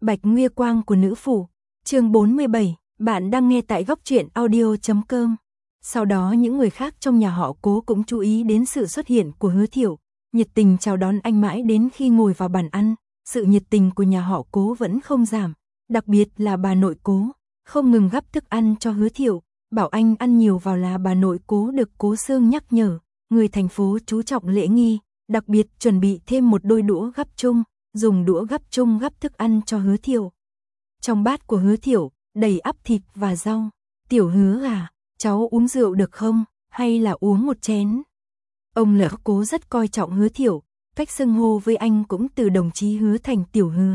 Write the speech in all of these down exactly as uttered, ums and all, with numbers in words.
Bạch Nguy Quang của nữ phủ, chương bốn mươi bảy, bạn đang nghe tại góc truyện audio chấm com. Sau đó những người khác trong nhà họ Cố cũng chú ý đến sự xuất hiện của Hứa Thiệu, nhiệt tình chào đón anh mãi đến khi ngồi vào bàn ăn, sự nhiệt tình của nhà họ Cố vẫn không giảm, đặc biệt là bà nội Cố, không ngừng gắp thức ăn cho Hứa Thiệu, bảo anh ăn nhiều vào. Là bà nội Cố được Cố Sương nhắc nhở, người thành phố chú trọng lễ nghi, đặc biệt chuẩn bị thêm một đôi đũa gắp chung, dùng đũa gắp chung gắp thức ăn cho Hứa Thiệu. Trong bát của Hứa Thiệu, đầy ắp thịt và rau. Tiểu Hứa à, cháu uống rượu được không, hay là uống một chén? Ông Lỡ Cố rất coi trọng Hứa Thiệu, cách xưng hô với anh cũng từ đồng chí Hứa thành Tiểu Hứa.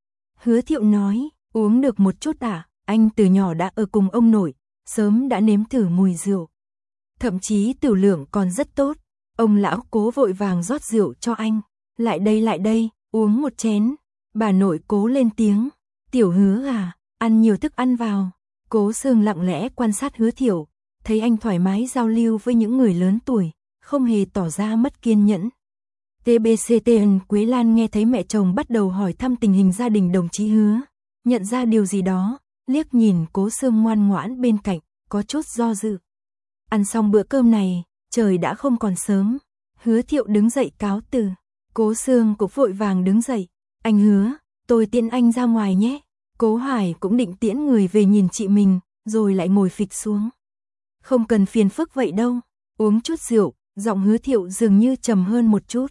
Hứa Thiệu nói, uống được một chút à, anh từ nhỏ đã ở cùng ông nội, sớm đã nếm thử mùi rượu. Thậm chí tiểu lượng còn rất tốt. Ông lão Cố vội vàng rót rượu cho anh. Lại đây lại đây, uống một chén. Bà nội Cố lên tiếng. Tiểu Hứa à, ăn nhiều thức ăn vào. Cố Sương lặng lẽ quan sát Hứa Thiệu, thấy anh thoải mái giao lưu với những người lớn tuổi, không hề tỏ ra mất kiên nhẫn. tê bê xê tê en Quế Lan nghe thấy mẹ chồng bắt đầu hỏi thăm tình hình gia đình đồng chí Hứa, nhận ra điều gì đó, liếc nhìn Cố Sương ngoan ngoãn bên cạnh, có chút do dự. Ăn xong bữa cơm này, trời đã không còn sớm. Hứa Thiệu đứng dậy cáo từ. Cố Sương cũng vội vàng đứng dậy. Anh Hứa, tôi tiễn anh ra ngoài nhé. Cố Hoài cũng định tiễn người về nhìn chị mình, rồi lại ngồi phịch xuống. Không cần phiền phức vậy đâu. Uống chút rượu, giọng Hứa Thiệu dường như trầm hơn một chút.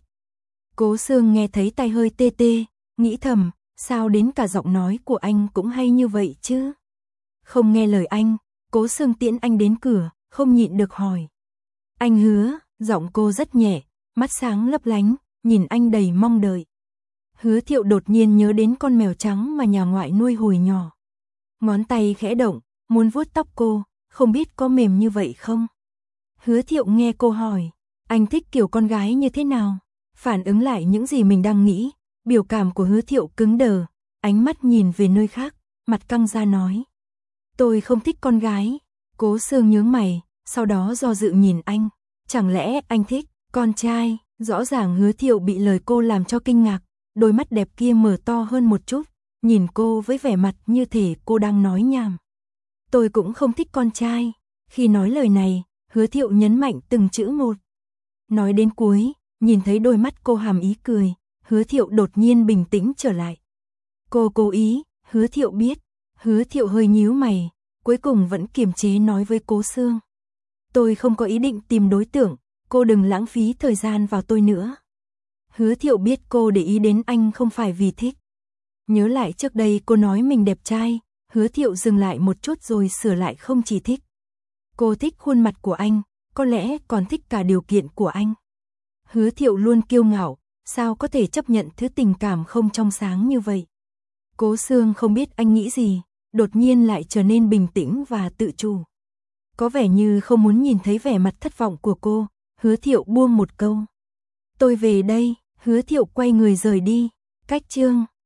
Cố Sương nghe thấy tai hơi tê tê, nghĩ thầm, sao đến cả giọng nói của anh cũng hay như vậy chứ? Không nghe lời anh, Cố Sương tiễn anh đến cửa, không nhịn được hỏi. Anh Hứa, giọng cô rất nhẹ, mắt sáng lấp lánh, nhìn anh đầy mong đợi. Hứa Thiệu đột nhiên nhớ đến con mèo trắng mà nhà ngoại nuôi hồi nhỏ. Ngón tay khẽ động, muốn vuốt tóc cô, không biết có mềm như vậy không? Hứa Thiệu nghe cô hỏi, anh thích kiểu con gái như thế nào? Phản ứng lại những gì mình đang nghĩ, biểu cảm của Hứa Thiệu cứng đờ, ánh mắt nhìn về nơi khác, mặt căng ra nói. Tôi không thích con gái. Cố Sương nhướng mày, sau đó do dự nhìn anh. Chẳng lẽ anh thích con trai? Rõ ràng Hứa Thiệu bị lời cô làm cho kinh ngạc, đôi mắt đẹp kia mở to hơn một chút, nhìn cô với vẻ mặt như thể cô đang nói nhảm. Tôi cũng không thích con trai. Khi nói lời này, Hứa Thiệu nhấn mạnh từng chữ một. Nói đến cuối, nhìn thấy đôi mắt cô hàm ý cười, Hứa Thiệu đột nhiên bình tĩnh trở lại. Cô cố ý, Hứa Thiệu biết. Hứa Thiệu hơi nhíu mày, cuối cùng vẫn kiềm chế nói với Cố Sương. Tôi không có ý định tìm đối tượng, cô đừng lãng phí thời gian vào tôi nữa. Hứa Thiệu biết cô để ý đến anh không phải vì thích. Nhớ lại trước đây cô nói mình đẹp trai, Hứa Thiệu dừng lại một chút rồi sửa lại không chỉ thích. Cô thích khuôn mặt của anh, có lẽ còn thích cả điều kiện của anh. Hứa Thiệu luôn kiêu ngạo, sao có thể chấp nhận thứ tình cảm không trong sáng như vậy. Cố Sương không biết anh nghĩ gì, đột nhiên lại trở nên bình tĩnh và tự chủ. Có vẻ như không muốn nhìn thấy vẻ mặt thất vọng của cô, Hứa Thiệu buông một câu. Tôi về đây. Hứa Thiệu quay người rời đi. Cách chương